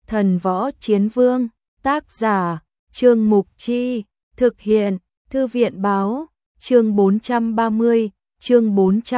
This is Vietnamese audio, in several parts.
Thần võ chiến vương, tác giả, Trương Mục Chi, thực hiện, Thư viện báo, chương 430, chương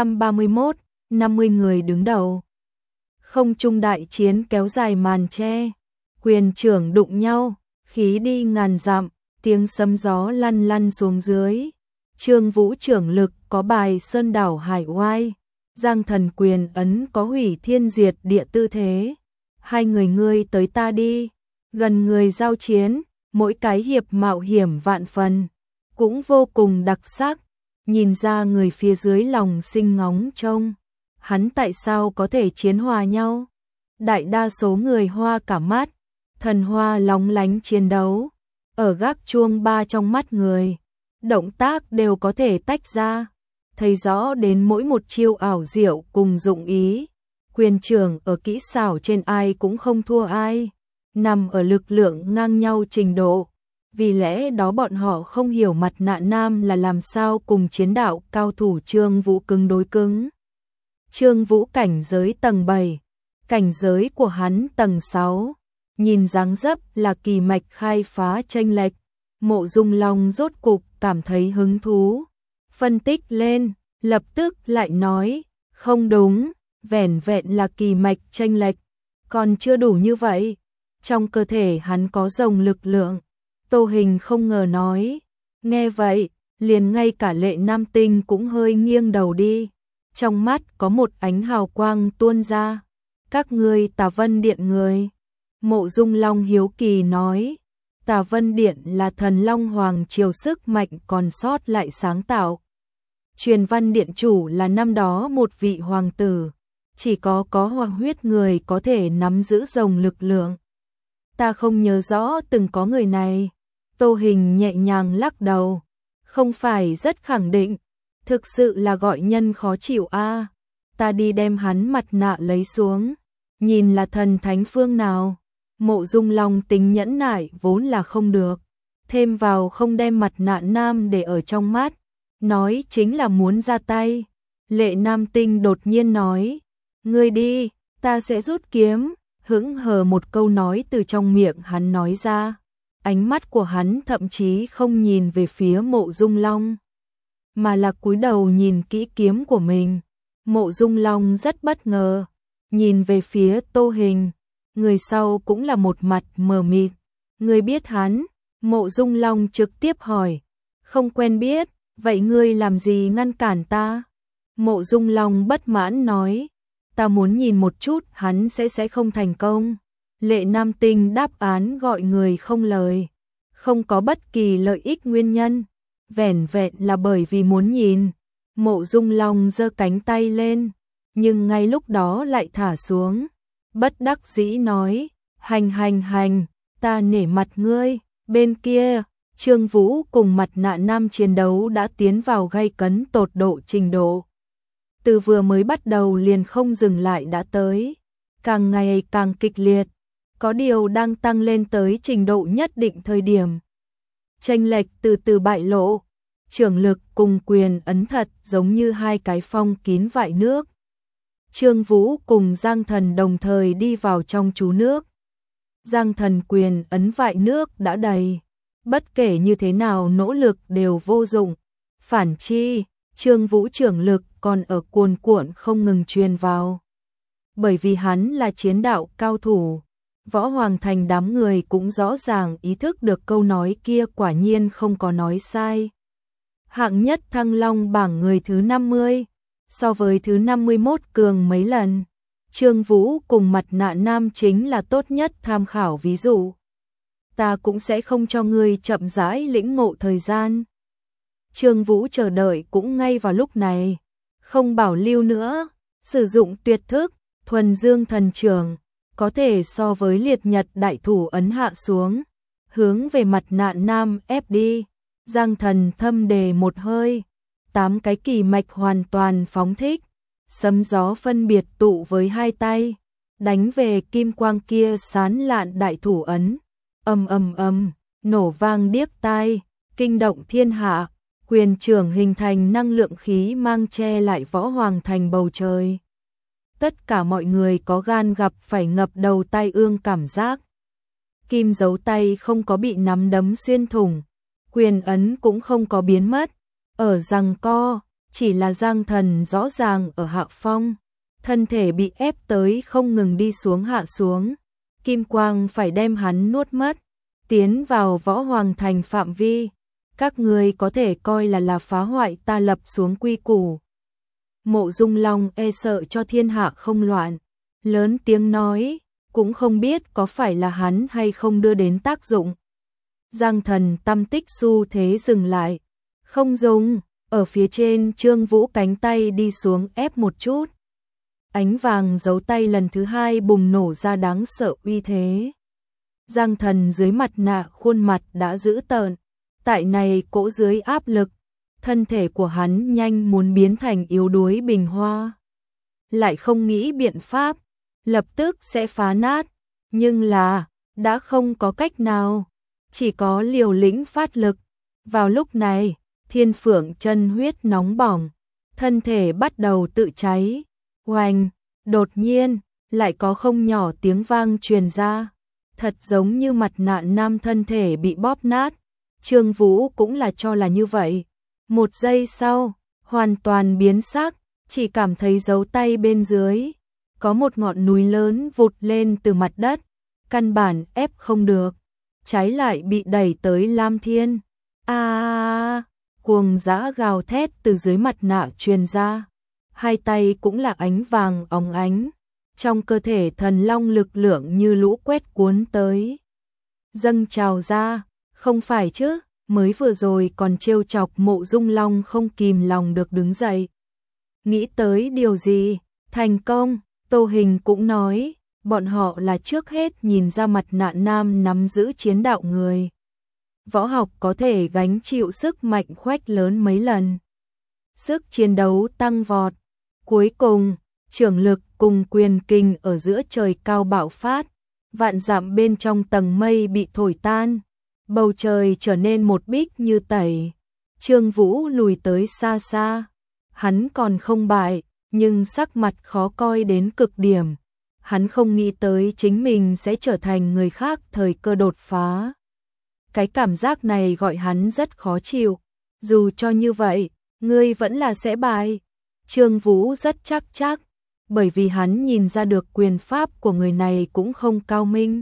431, 50 người đứng đầu. Không trung đại chiến kéo dài màn che, quyền trưởng đụng nhau, khí đi ngàn dặm, tiếng sấm gió lăn lăn xuống dưới. Trương Vũ trưởng lực có bài sơn đảo hải oai, Giang Thần quyền ấn có hủy thiên diệt địa tư thế. Hai người ngươi tới ta đi, gần người giao chiến, mỗi cái hiệp mạo hiểm vạn phần, cũng vô cùng đặc sắc, nhìn ra người phía dưới lòng sinh ngóng trông. Hắn tại sao có thể chiến hòa nhau? Đại đa số người hoa cả mắt, thần hoa lóng lánh chiến đấu, ở gác chuông ba trong mắt người, động tác đều có thể tách ra, thấy rõ đến mỗi một chiêu ảo diệu cùng dụng ý. Quyền trưởng ở kỹ xảo trên ai cũng không thua ai, nằm ở lực lượng ngang nhau trình độ. Vì lẽ đó bọn họ không hiểu Mặt Nạ Nam là làm sao cùng chiến đạo cao thủ Trương Vũ cứng đối cứng. Trương Vũ cảnh giới tầng 7, cảnh giới của hắn tầng 6, nhìn dáng dấp là kỳ mạch khai phá chênh lệch. Mộ Dung Long rốt cục cảm thấy hứng thú, phân tích lên, lập tức lại nói, không đúng, vẻn vẹn là kỳ mạch chênh lệch, còn chưa đủ như vậy, trong cơ thể hắn có rồng lực lượng. Tô Hình không ngờ nói, nghe vậy, liền ngay cả Lệ Nam Tinh cũng hơi nghiêng đầu đi, trong mắt có một ánh hào quang tuôn ra. Các ngươi Tà Vân Điện người. Mộ Dung Long hiếu kỳ nói, Tà Vân Điện là thần Long Hoàng triều sức mạnh còn sót lại sáng tạo. Truyền văn điện chủ là năm đó một vị hoàng tử, chỉ có hoàng huyết người có thể nắm giữ rồng lực lượng. Ta không nhớ rõ từng có người này. Tô Hình nhẹ nhàng lắc đầu, không phải rất khẳng định, thực sự là gọi nhân khó chịu a. Ta đi đem hắn mặt nạ lấy xuống, nhìn là thần thánh phương nào. Mộ Dung Long tính nhẫn nại vốn là không được, thêm vào không đem Mặt Nạ Nam để ở trong mắt, nói chính là muốn ra tay. Lệ Nam Tinh đột nhiên nói, ngươi đi, ta sẽ rút kiếm. Hững hờ một câu nói từ trong miệng hắn nói ra, ánh mắt của hắn thậm chí không nhìn về phía Mộ Dung Long, mà là cúi đầu nhìn kỹ kiếm của mình. Mộ Dung Long rất bất ngờ, nhìn về phía Tô Hình, người sau cũng là một mặt mờ mịt. Ngươi biết hắn? Mộ Dung Long trực tiếp hỏi. Không quen biết, vậy ngươi làm gì ngăn cản ta? Mộ Dung Long bất mãn nói, ta muốn nhìn một chút hắn sẽ không thành công. Lệ Nam Tinh đáp án gọi người không lời, không có bất kỳ lợi ích nguyên nhân, vẻn vẹn là bởi vì muốn nhìn. Mộ Dung Long giơ cánh tay lên, nhưng ngay lúc đó lại thả xuống, bất đắc dĩ nói, hành, ta nể mặt ngươi. Bên kia, Trương Vũ cùng Mặt Nạ Nam chiến đấu đã tiến vào gay cấn tột độ trình độ. Từ vừa mới bắt đầu liền không dừng lại đã tới, càng ngày càng kịch liệt, có điều đang tăng lên tới trình độ nhất định thời điểm. Chênh lệch từ từ bại lộ, trưởng lực cùng quyền ấn thật giống như hai cái phong kín vại nước. Trương Vũ cùng Giang Thần đồng thời đi vào trong chú nước. Giang Thần quyền ấn vại nước đã đầy, bất kể như thế nào nỗ lực đều vô dụng. Phản chi, Trương Vũ trưởng lực còn ở cuồn cuộn không ngừng truyền vào. Bởi vì hắn là chiến đạo cao thủ, Võ Hoàng Thành đám người cũng rõ ràng ý thức được câu nói kia quả nhiên không có nói sai. Hạng nhất Thăng Long bảng người thứ 50, so với thứ 51 cường mấy lần. Trương Vũ cùng Mặt Nạ Nam chính là tốt nhất tham khảo ví dụ. Ta cũng sẽ không cho ngươi chậm rãi lĩnh ngộ thời gian. Trương Vũ chờ đợi cũng ngay vào lúc này, không bảo lưu nữa, sử dụng tuyệt thức, thuần dương thần trường, có thể so với liệt nhật đại thủ ấn hạ xuống, hướng về Mặt Nạ Nam ép đi. Giang Thần thâm đề một hơi, 8 cái kỳ mạch hoàn toàn phóng thích, sấm gió phân biệt tụ với hai tay, đánh về kim quang kia sán lạn đại thủ ấn. Ầm, nổ vang điếc tai, kinh động thiên hạ, quyền trưởng hình thành năng lượng khí mang che lại Võ Hoàng Thành bầu trời. Tất cả mọi người có gan gặp phải ngập đầu tai ương cảm giác. kim dấu tay không có bị nắm đấm xuyên thủng, quyền ấn cũng không có biến mất, ở giằng co, chỉ là Giang Thần rõ ràng ở hạ phong, thân thể bị ép tới không ngừng đi xuống hạ xuống, kim quang phải đem hắn nuốt mất, tiến vào Võ Hoàng Thành phạm vi, các ngươi có thể coi là phá hoại ta lập xuống quy củ. Mộ Dung Long e sợ cho thiên hạ không loạn, lớn tiếng nói, cũng không biết có phải là hắn hay không đưa đến tác dụng. Giang Thần tâm tích xu thế dừng lại, không dùng, ở phía trên Trương Vũ cánh tay đi xuống ép một chút. Ánh vàng dấu tay lần thứ hai bùng nổ ra đáng sợ uy thế. Giang Thần dưới mặt nạ khuôn mặt đã dữ tợn, tại này cỗ dưới áp lực, thân thể của hắn nhanh muốn biến thành yếu đuối bình hoa. Lại không nghĩ biện pháp, lập tức sẽ phá nát, nhưng là, đã không có cách nào, chỉ có liều lĩnh phát lực. Vào lúc này, Thiên Phượng chân huyết nóng bỏng, thân thể bắt đầu tự cháy, oanh, đột nhiên, lại có không nhỏ tiếng vang truyền ra, thật giống như mặt nạ nam thân thể bị bóp nát, Trương Vũ cũng là cho là như vậy. Một giây sau, hoàn toàn biến sắc, chỉ cảm thấy dấu tay bên dưới, có một ngọn núi lớn vụt lên từ mặt đất, căn bản ép không được, trái lại bị đẩy tới Lam Thiên. Cuồng dã gào thét từ dưới mặt nạ truyền ra, hai tay cũng là ánh vàng óng ánh, trong cơ thể thần long lực lượng như lũ quét cuốn tới, dâng trào ra, không phải chứ, mới vừa rồi còn trêu chọc Mộ Dung Long không kìm lòng được đứng dậy. Nghĩ tới điều gì, thành công, Tô Hình cũng nói, bọn họ là trước hết nhìn ra mặt nạ nam nắm giữ chiến đạo người. Võ học có thể gánh chịu sức mạnh khoách lớn mấy lần. Sức chiến đấu tăng vọt. Cuối cùng, trưởng lực cùng quyền kinh ở giữa trời cao bạo phát. Vạn dặm bên trong tầng mây bị thổi tan. Bầu trời trở nên một bích như tẩy. Trương Vũ lùi tới xa xa. Hắn còn không bại, nhưng sắc mặt khó coi đến cực điểm. Hắn không nghĩ tới chính mình sẽ trở thành người khác thời cơ đột phá. Cái cảm giác này gọi hắn rất khó chịu. Dù cho như vậy, ngươi vẫn là sẽ bại. Trương Vũ rất chắc, bởi vì hắn nhìn ra được quyền pháp của người này cũng không cao minh.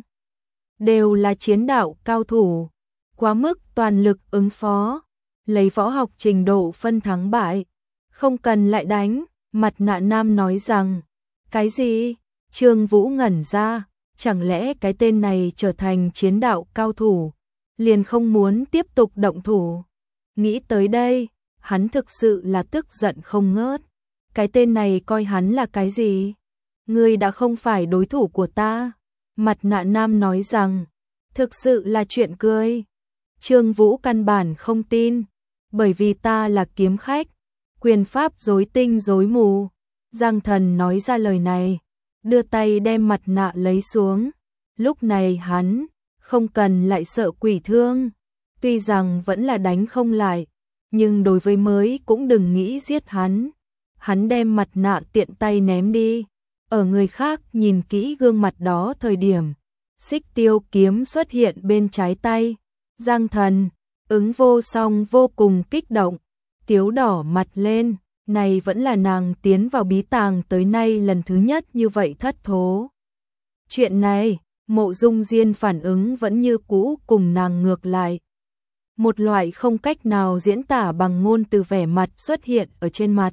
Đều là chiến đạo cao thủ, quá mức toàn lực ứng phó, lấy võ học trình độ phân thắng bại. Không cần lại đánh, mặt nạ nam nói rằng, cái gì? Trương Vũ ngẩn ra, chẳng lẽ cái tên này trở thành chiến đạo cao thủ, liền không muốn tiếp tục động thủ. Nghĩ tới đây, hắn thực sự là tức giận không ngớt. Cái tên này coi hắn là cái gì? Ngươi đã không phải đối thủ của ta. Mặt nạ nam nói rằng, thực sự là chuyện cười. Trương Vũ căn bản không tin, bởi vì ta là kiếm khách, quyền pháp rối tinh rối mù. Giang Thần nói ra lời này, đưa tay đem mặt nạ lấy xuống. Lúc này hắn không cần lại sợ quỷ thương, tuy rằng vẫn là đánh không lại, nhưng đối với mới cũng đừng nghĩ giết hắn. Hắn đem mặt nạ tiện tay ném đi, ở người khác nhìn kỹ gương mặt đó thời điểm, Xích Tiêu kiếm xuất hiện bên trái tay. Giang Thần, Ứng Vô Song vô cùng kích động, tiếu đỏ mặt lên, này vẫn là nàng tiến vào bí tàng tới nay lần thứ nhất như vậy thất thố. Chuyện này, Mộ Dung Diên phản ứng vẫn như cũ cùng nàng ngược lại. Một loại không cách nào diễn tả bằng ngôn từ vẻ mặt xuất hiện ở trên mặt.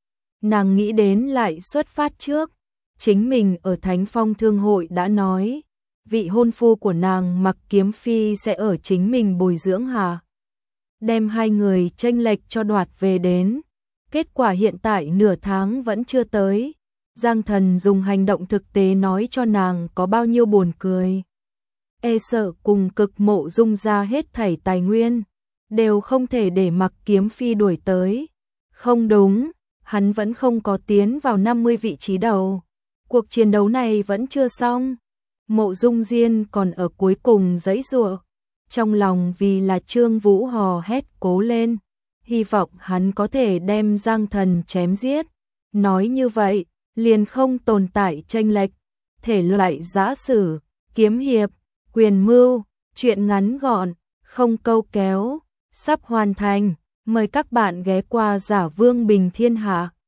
Nàng nghĩ đến lại xuất phát trước, chính mình ở Thánh Phong Thương hội đã nói, vị hôn phu của nàng Mặc Kiếm Phi sẽ ở chính mình bồi dưỡng hạ. Đem hai người chênh lệch cho đoạt về đến. Kết quả hiện tại nửa tháng vẫn chưa tới. Giang Thần dùng hành động thực tế nói cho nàng có bao nhiêu buồn cười. E sợ cùng cực Mộ Dung ra hết thảy tài nguyên, đều không thể để Mặc Kiếm Phi đuổi tới. Không đúng, hắn vẫn không có tiến vào 50 vị trí đầu. Cuộc chiến đấu này vẫn chưa xong. Mộ Dung Diên còn ở cuối cùng giãy giụa, trong lòng vì là Trương Vũ hò hét cố lên, hy vọng hắn có thể đem Giang Thần chém giết. Nói như vậy, liền không tồn tại chênh lệch, thể loại giã sử, kiếm hiệp, Quyền mưu, chuyện ngắn gọn, không câu kéo, sắp hoàn thành. Mời các bạn ghé qua Giả Vương Bình Thiên Hạ.